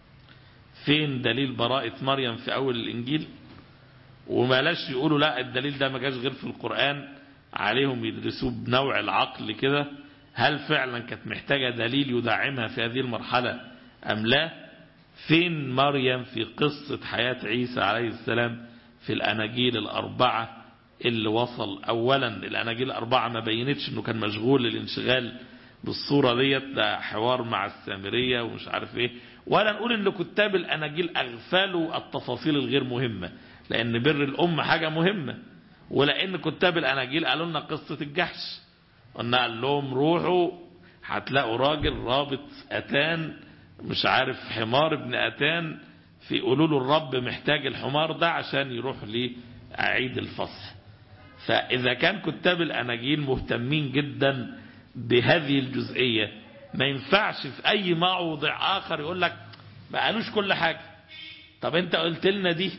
S3: فين دليل براءة مريم في أول الإنجيل؟ ومالاش يقولوا لا الدليل ده ما جاش غير في القرآن، عليهم يدرسوه بنوع العقل كده. هل فعلا كانت محتاجة دليل يدعمها في هذه المرحلة أم لا؟ فين مريم في قصة حياة عيسى عليه السلام في الأناجيل الأربعة اللي وصل؟ أولا الأناجيل الأربعة ما بينتش أنه كان مشغول للانشغال بالصورة ديت، ده حوار مع السامرية ومش عارف ايه. ولا نقول ان كتاب الأناجيل أغفلوا التفاصيل الغير مهمة، لأن بر الأم حاجة مهمة. ولأن كتاب الأناجيل قالوا لنا قصة الجحش، قال لهم روحوا هتلاقوا راجل رابط أتان مش عارف حمار ابن أتان، في قولوا له الرب محتاج الحمار ده عشان يروح لعيد الفصح. فإذا كان كتاب الأناجيل مهتمين جدا بهذه الجزئية، ما ينفعش في أي موضع آخر يقول لك ما قالوش كل حاجة. طب انت قلت لنا دي،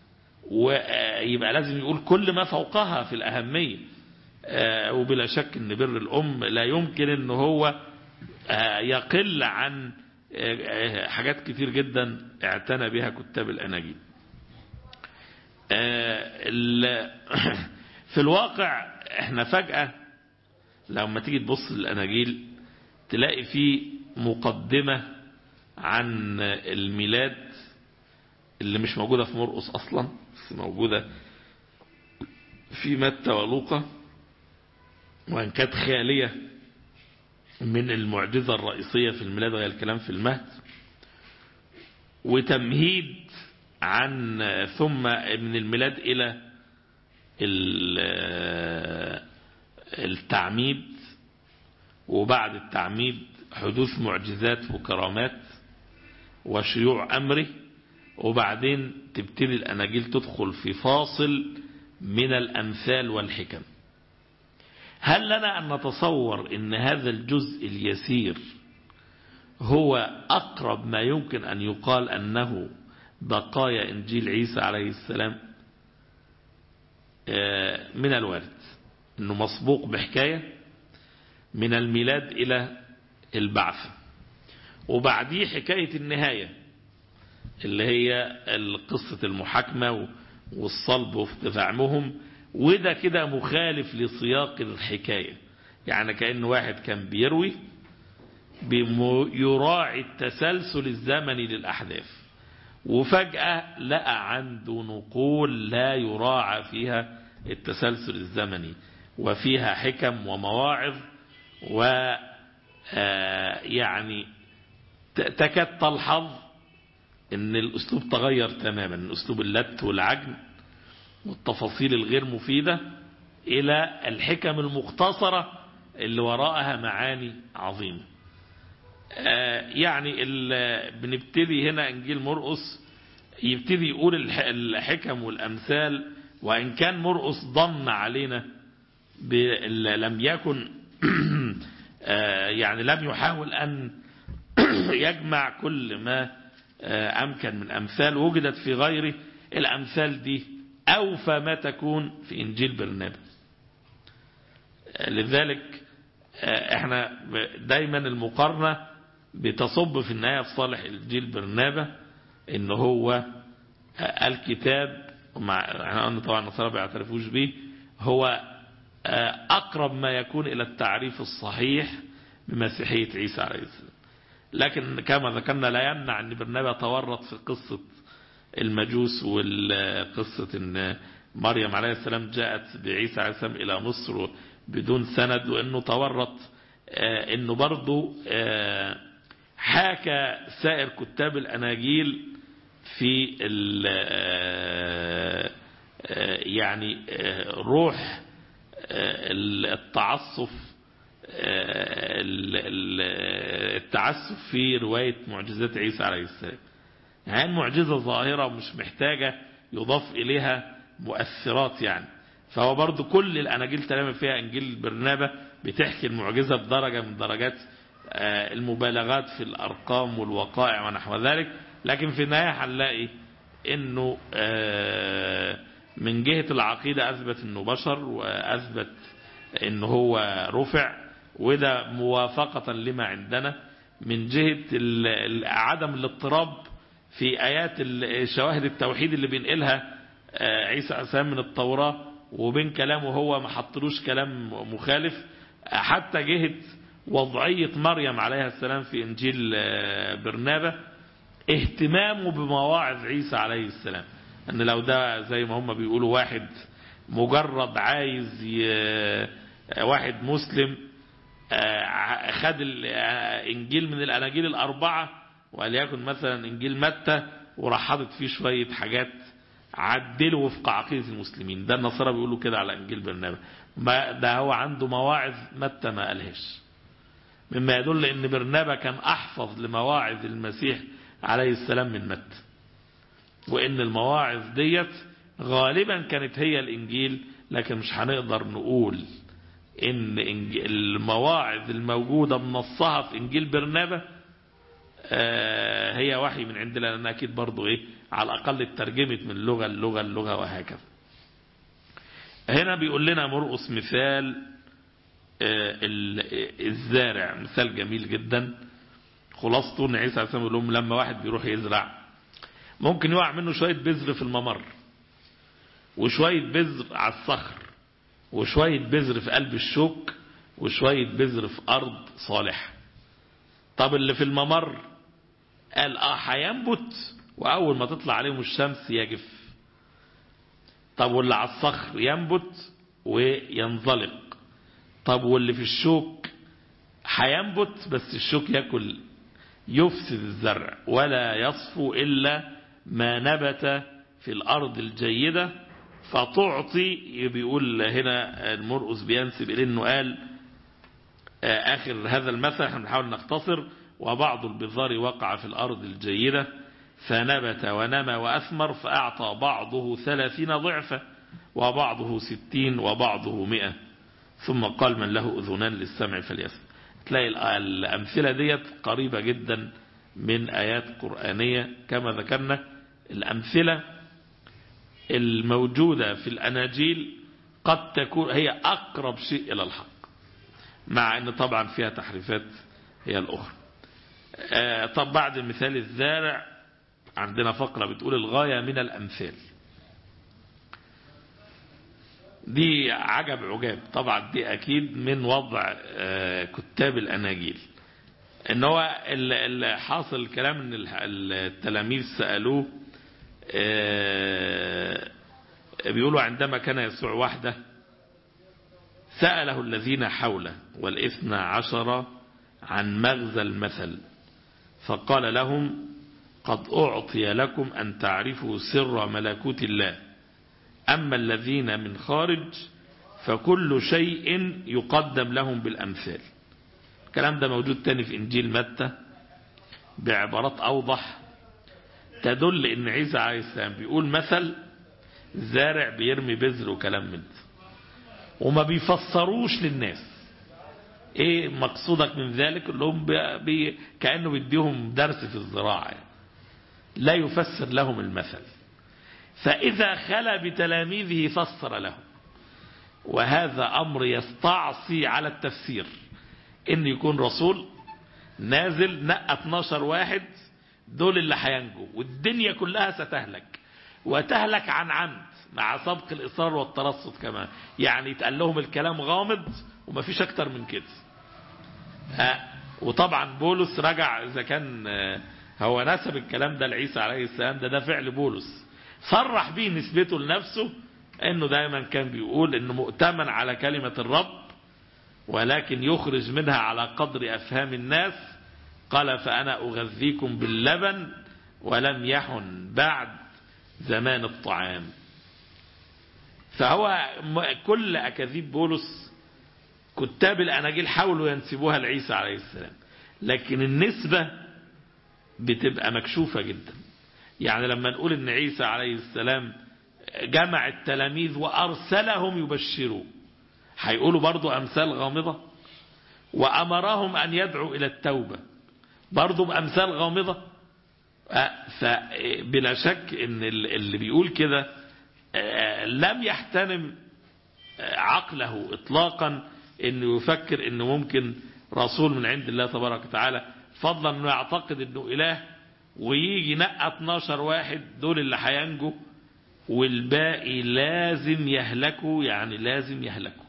S3: ويبقى لازم يقول كل ما فوقها في الأهمية. وبلا شك ان بر الأم لا يمكن ان هو يقل عن حاجات كتير جدا اعتنى بها كتاب الأناجيل. في الواقع احنا فجأة لما تيجي تبص للأناجيل تلاقي فيه مقدمة عن الميلاد اللي مش موجودة في مرقس أصلا، بس موجودة في متى ولوقا، وإن كانت خالية من المعجزة الرئيسية في الميلاد وهي الكلام في المهد، وتمهيد عن ثم من الميلاد إلى التعميد، وبعد التعميد حدوث معجزات وكرامات وشيوع أمره، وبعدين تبتدي الأناجيل تدخل في فاصل من الأمثال والحكم. هل لنا أن نتصور أن هذا الجزء اليسير هو أقرب ما يمكن أن يقال أنه بقايا إنجيل عيسى عليه السلام؟ من الوارد أنه مسبوق بحكاية من الميلاد إلى البعث، وبعديه حكاية النهاية اللي هي قصة المحاكمة والصلب وافتزاعهم، وده كده مخالف لسياق الحكاية. يعني كأن واحد كان بيروي يراعي التسلسل الزمني للأحداث، وفجأة لقى عنده نقول لا يراعى فيها التسلسل الزمني، وفيها حكم ومواعظ، ويعني تكاد تلحظ ان الاسلوب تغير تماما من اسلوب اللت والعجن والتفاصيل الغير مفيدة الى الحكم المختصرة اللي وراءها معاني عظيمة. يعني بنبتدي هنا انجيل مرقس يبتدي يقول الحكم والامثال، وان كان مرقس ضمن علينا لم يكن يعني لم يحاول ان يجمع كل ما أمكن من أمثال وجدت في غيره. الأمثال دي أوفى ما تكون في إنجيل برنابا. لذلك احنا دايما المقارنة بتصب في النهاية في صالح إنجيل برنابا، إن هو الكتاب احنا قلنا طبعا النصارى ما بيعترفوش به، هو أقرب ما يكون إلى التعريف الصحيح بمسيحية عيسى عليه السلام. لكن كما ذكرنا لا يمنع أن برنابا تورط في قصة المجوس، والقصة أن مريم عليه السلام جاءت بعيسى عليه السلام إلى مصر بدون سند، وأنه تورط أنه برضو حاكى سائر كتاب الأناجيل في يعني روح التعسف في رواية معجزات عيسى عليه السلام. يعني معجزة ظاهرة ومش محتاجة يضاف إليها مؤثرات يعني. فهو برضو كل الأناجيل تماما فيها إنجيل برنابا بتحكي المعجزة بدرجة من درجات المبالغات في الأرقام والوقائع ونحو ذلك، لكن في النهاية هنلاقي إنه من جهة العقيدة أثبت إنه بشر، وأثبت إنه هو رفع، وده موافقة لما عندنا. من جهة عدم الاضطراب في آيات شواهد التوحيد اللي بينقلها عيسى عليه السلام من التوراة وبين كلامه هو ما حطلوش كلام مخالف. حتى جهة وضعية مريم عليها السلام في إنجيل برنابا اهتمامه بمواعظ عيسى عليه السلام، أن لو ده زي ما هم بيقولوا واحد مجرد عايز واحد مسلم خد الإنجيل من الأناجيل الأربعة وليكن مثلا إنجيل متى وراح حاطط فيه شوية حاجات عدله وفق عقيدة المسلمين، ده النصارى بيقولوا كده على إنجيل برنابا، ده هو عنده مواعظ متى ما قالهاش، مما يدل ان برنابا كان احفظ لمواعظ المسيح عليه السلام من متى، وان المواعظ ديت غالبا كانت هي الانجيل. لكن مش هنقدر نقول ان المواعظ الموجودة بنصها في انجيل برنابا هي وحي من عندنا، لان اكيد برضو على الاقل اترجمت من اللغة وهكذا. هنا بيقول لنا مرقس مثال الزارع، مثال جميل جدا. خلاصته ان عيسى عليه السلام يقول لهم لما واحد بيروح يزرع ممكن يقع منه شوية بذر في الممر، وشوية بذر على الصخر، وشوية بذر في قلب الشوك، وشوية بذر في أرض صالحة. طب اللي في الممر قال هينبت وأول ما تطلع عليهم الشمس يجف. طب واللي على الصخر ينبت وينزلق. طب واللي في الشوك هينبت بس الشوك يأكل يفسد الزرع ولا يصفو إلا ما نبت في الأرض الجيدة فتعطي. بيقول هنا المرقس بينسب إليه أنه قال آخر هذا المثل، احنا بنحاول نختصر: وبعض البذار وقع في الأرض الجيدة فنبت ونمى وأثمر فأعطى بعضه 30 ضعفا وبعضه 60 وبعضه 100. ثم قال: من له أذنان للسمع فليسمع. تلاقي الأمثلة ديت قريبة جدا من آيات قرآنية. كما ذكرنا الأمثلة الموجودة في الأناجيل قد تكون هي أقرب شيء إلى الحق، مع أن طبعا فيها تحريفات هي الأخرى. طب بعد المثال الزارع عندنا فقرة بتقول الغاية من الأمثال. دي عجب طبعا، دي أكيد من وضع كتاب الأناجيل. إن هو اللي حاصل الكلام إن التلاميذ سألوه، بيقولوا عندما كان يسوع وحده سأله الذين حوله والإثنى عشر عن مغزى المثل فقال لهم: قد أعطي لكم أن تعرفوا سر ملكوت الله، أما الذين من خارج فكل شيء يقدم لهم بالأمثال. الكلام ده موجود تاني في إنجيل متى بعبارات أوضح تدل إن عيسى عليه السلام بيقول مثل زارع بيرمي بذر وكلام من ده، وما بيفسروش للناس ايه مقصودك من ذلك، اللي هم كأنه بيديهم درس في الزراعة، لا يفسر لهم المثل. فإذا خلى بتلاميذه فسر لهم، وهذا أمر يستعصي على التفسير. إن يكون رسول نازل نقى 12 واحد دول اللي هينجوا والدنيا كلها ستهلك، وتهلك عن عمد مع سبق الإصرار والترصد كمان. يعني يتقال لهم الكلام غامض وما فيش أكتر من كده. وطبعا بولس رجع، إذا كان هو نسب الكلام ده لعيسى عليه السلام، ده فعل بولس صرح به نسبته لنفسه، انه دائما كان بيقول انه مؤتمن على كلمة الرب ولكن يخرج منها على قدر أفهام الناس. قال: فأنا أغذيكم باللبن ولم يحن بعد زمان الطعام. فهو كل أكاذيب بولس كتاب الأناجيل حاولوا ينسبوها لعيسى عليه السلام، لكن النسبة بتبقى مكشوفة جدا. يعني لما نقول ان عيسى عليه السلام جمع التلاميذ وأرسلهم يبشروا، هيقولوا برضو أمثال غامضة. وأمرهم أن يدعوا إلى التوبة، برضو بأمثال غامضة. فبلا شك ان اللي بيقول كده لم يحترم عقله إطلاقا، انه يفكر انه ممكن رسول من عند الله تبارك وتعالى، فضلا انه يعتقد انه إله ويجي نقى 12 واحد دول اللي هينجوا والباقي لازم يهلكوا. يعني لازم يهلكوا.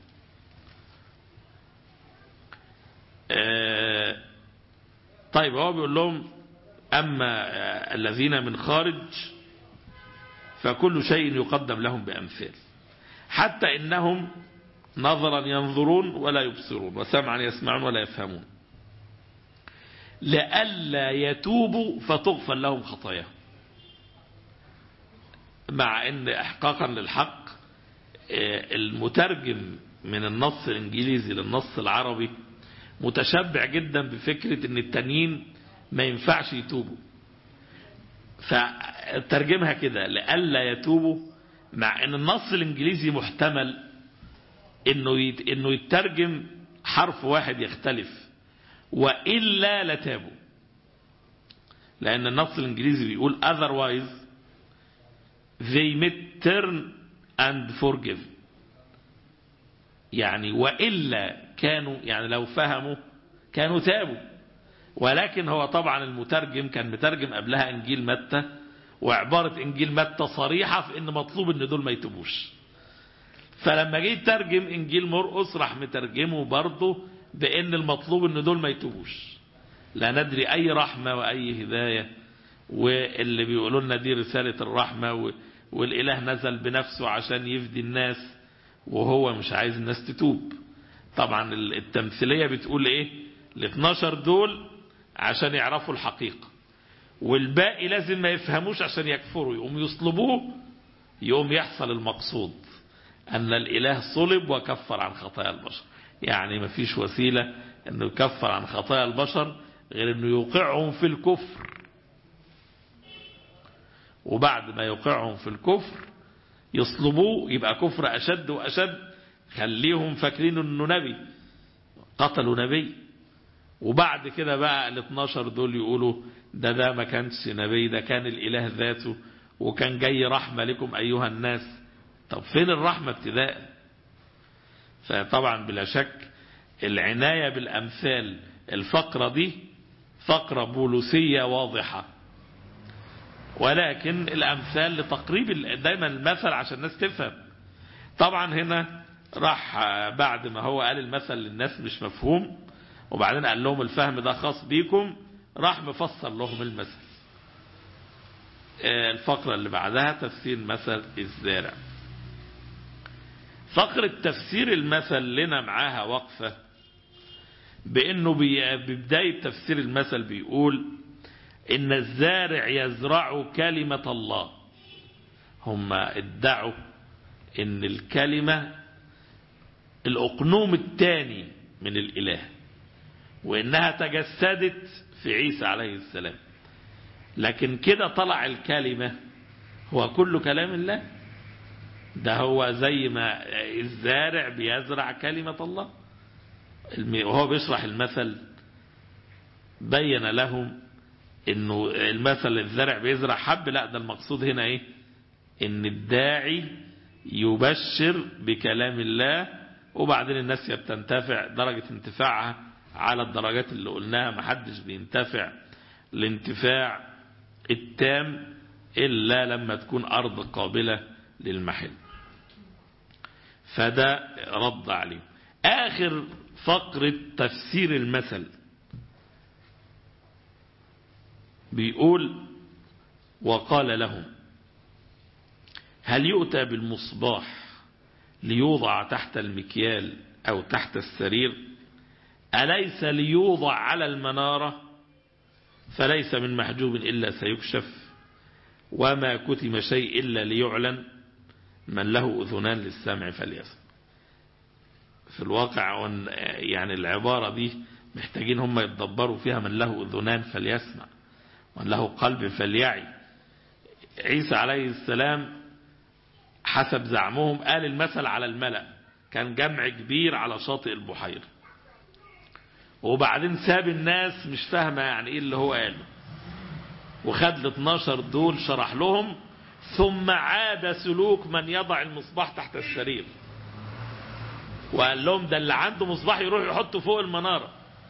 S3: طيب هو بيقول لهم: أما الذين من خارج فكل شيء يقدم لهم بأمثال، حتى إنهم نظرا ينظرون ولا يبصرون وسمعا يسمعون ولا يفهمون، لئلا يتوبوا فتغفر لهم خطاياهم. مع ان احقاقا للحق المترجم من النص الانجليزي للنص العربي متشبع جدا بفكرة ان التانيين ما ينفعش يتوبوا، فترجمها كده: لئلا يتوبوا، مع ان النص الانجليزي محتمل انه يترجم حرف واحد يختلف: وإلا لتابوا. لأن النص الإنجليزي بيقول otherwise they may turn and forgive. يعني وإلا كانوا، يعني لو فهموا كانوا تابوا. ولكن هو طبعا المترجم كان مترجم قبلها إنجيل متى، وعبارة إنجيل متى صريحة في إن مطلوب إن دول ما يتوبوش. فلما جه يترجم إنجيل مرقس راح مترجمه برضه بأن المطلوب ان دول ما يتوبوش. لا ندري أي رحمة وأي هداية، واللي بيقولوا لنا دي رسالة الرحمة والإله نزل بنفسه عشان يفدي الناس وهو مش عايز الناس تتوب. طبعا التمثيلية بتقول ايه؟ ال 12 دول عشان يعرفوا الحقيقة، والباقي لازم ما يفهموش عشان يكفروا، يقوم يصلبوه، يقوم يحصل المقصود أن الإله صلب وكفر عن خطايا البشر. يعني ما فيش وسيلة أنه يكفر عن خطايا البشر غير أنه يوقعهم في الكفر، وبعد ما يوقعهم في الكفر يصلبوه، يبقى كفر أشد وأشد، خليهم فاكرين أنه نبي، قتلوا نبي. وبعد كده بقى ال 12 دول يقولوا ده ما كانش نبي، ده كان الإله ذاته، وكان جاي رحمة لكم أيها الناس. طب فين الرحمة ابتداء؟ فطبعا بلا شك العناية بالأمثال، الفقرة دي فقرة بولوسية واضحة، ولكن الأمثال لتقريب دايما المثل عشان الناس تفهم. طبعا هنا راح بعد ما هو قال المثل للناس مش مفهوم، وبعدين قال لهم الفهم ده خاص بيكم، راح مفسر لهم المثل. الفقرة اللي بعدها تفسير مثل الزارع. فقرة تفسير المثل لنا معاها وقفة، بأنه ببداية تفسير المثل بيقول إن الزارع يزرع كلمة الله. هم ادعوا إن الكلمة الأقنوم الثاني من الإله، وإنها تجسدت في عيسى عليه السلام، لكن كده طلع الكلمة هو كل كلام الله. ده هو زي ما الزارع بيزرع كلمة الله. وهو بيشرح المثل بين لهم انه المثل الزرع بيزرع حب، لا ده المقصود هنا ايه؟ ان الداعي يبشر بكلام الله، وبعدين الناس بتنتفع، درجة انتفاعها على الدرجات اللي قلناها. محدش بينتفع الانتفاع التام إلا لما تكون أرض قابلة للمحل. فده رد عليه. آخر فقرة تفسير المثل بيقول وقال لهم هل يؤتى بالمصباح ليوضع تحت المكيال أو تحت السرير؟ أليس ليوضع على المنارة؟ فليس من محجوب إلا سيكشف، وما كتم شيء إلا ليعلن، من له أذنان للسمع فليسمع. في الواقع يعني العبارة دي محتاجين هم يتدبروا فيها، من له أذنان فليسمع، ومن له قلب فليعي. عيسى عليه السلام حسب زعمهم قال المثل على الملأ، كان جمع كبير على شاطئ البحيرة، وبعدين ساب الناس مش فاهمة يعني ايه اللي هو قاله، وخد ال 12 دول شرح لهم، ثم عاد سلوك من يضع المصباح تحت السرير، وقال لهم ده اللي عنده مصباح يروح يحطه فوق المنارة.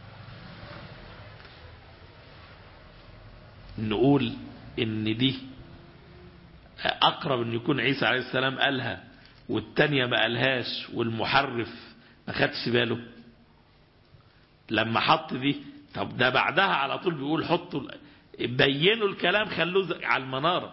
S3: نقول ان دي اقرب ان يكون عيسى عليه السلام قالها والتانية ما قالهاش، والمحرف ما خدش باله لما حط دي. طب ده بعدها على طول بيقول حطوا بينوا الكلام، خلوه على المنارة.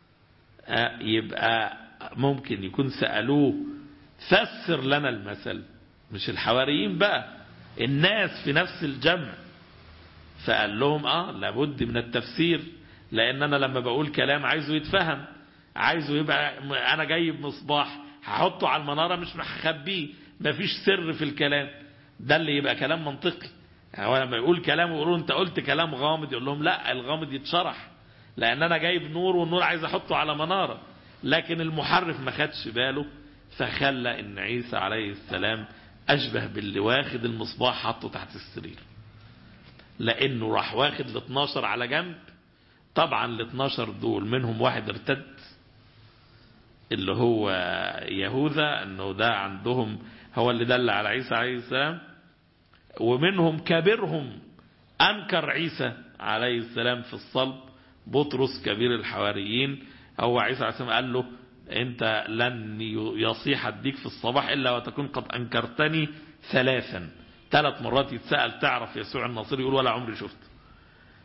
S3: يبقى ممكن يكون سألوه فسر لنا المثل، مش الحواريين بقى، الناس في نفس الجمع، فقال لهم لابد من التفسير، لان انا لما بقول كلام عايزه يتفهم، عايزه يبقى انا جايب مصباح هحطه على المنارة مش هخبيه، مفيش سر في الكلام ده، اللي يبقى كلام منطقي. يعني لما يقول كلام ويقولوا انت قلت كلام غامض، يقول لهم لا، الغامض يتشرح، لان انا جايب نور والنور عايز احطه على منارة. لكن المحرف ما خدش باله، فخلى ان عيسى عليه السلام اشبه باللي واخد المصباح حطه تحت السرير، لانه راح واخد ال 12 على جنب. طبعا ال 12 دول منهم واحد ارتد اللي هو يهوذا، انه ده عندهم هو اللي دل على عيسى عليه السلام، ومنهم كبيرهم انكر عيسى عليه السلام في الصلب، بطرس كبير الحواريين. هو عيسى عليه السلام قال له انت لن يصيح الديك في الصباح الا وتكون قد انكرتني 3 مرات. يتسأل تعرف يسوع الناصري يقول ولا عمري شفته.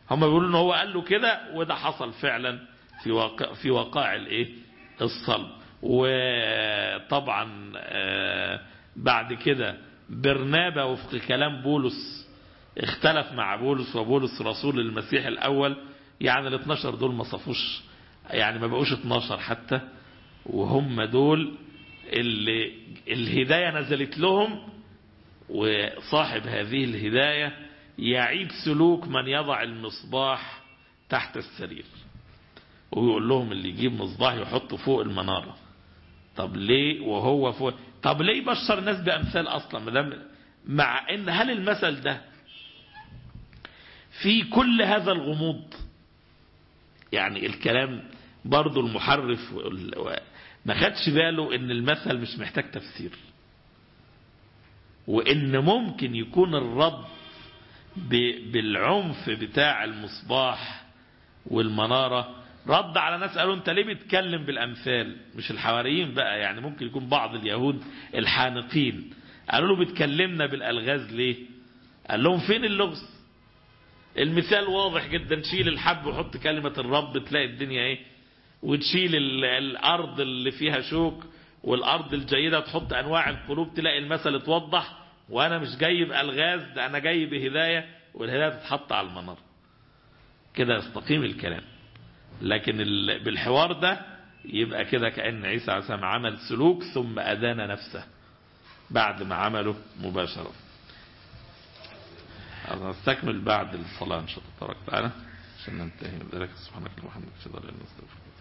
S3: هم بيقولوا ان هو قال له كده، وده حصل فعلا في وقائع الصلب. وطبعا بعد كده برنابا وفق كلام بولس اختلف مع بولس، وبولس رسول المسيح الأول. يعني ال 12 دول ما صفوش، يعني ما بقوش 12 حتى، وهم دول اللي الهداية نزلت لهم. وصاحب هذه الهداية يعيد سلوك من يضع المصباح تحت السرير، ويقول لهم اللي يجيب مصباح يحطه فوق المنارة. طب ليه وهو فوق؟ طب ليه بشر الناس بأمثال أصلا؟ مع ان هل المثل ده في كل هذا الغموض؟ يعني الكلام برضو المحرف ما خدش باله ان المثل مش محتاج تفسير، وان ممكن يكون الرد بالعنف بتاع المصباح والمنارة رد على ناس قالوا انت ليه بتكلم بالامثال؟ مش الحواريين بقى، يعني ممكن يكون بعض اليهود الحانقين قالوا له بتكلمنا بالالغاز ليه؟ قال لهم فين اللغز؟ المثال واضح جدا، شيل الحب وحط كلمة الرب تلاقي الدنيا وتشيل الارض اللي فيها شوك والارض الجيدة تحط انواع القلوب تلاقي المثل اتوضح. وانا مش جايب الغاز، ده انا جاي بهداية، والهداية تتحط على المنار كده يستقيم الكلام. لكن بالحوار ده يبقى كده كأن عيسى عليه السلام عمل سلوك ثم أدان نفسه بعد ما عمله مباشرة. نستكمل بعد الصلاة إن شاء الله تبارك وتعالى عشان ننتهي من ذلك. سبحانك اللهم وبحمدك أشهد أن لا إله إلا أنت أستغفرك.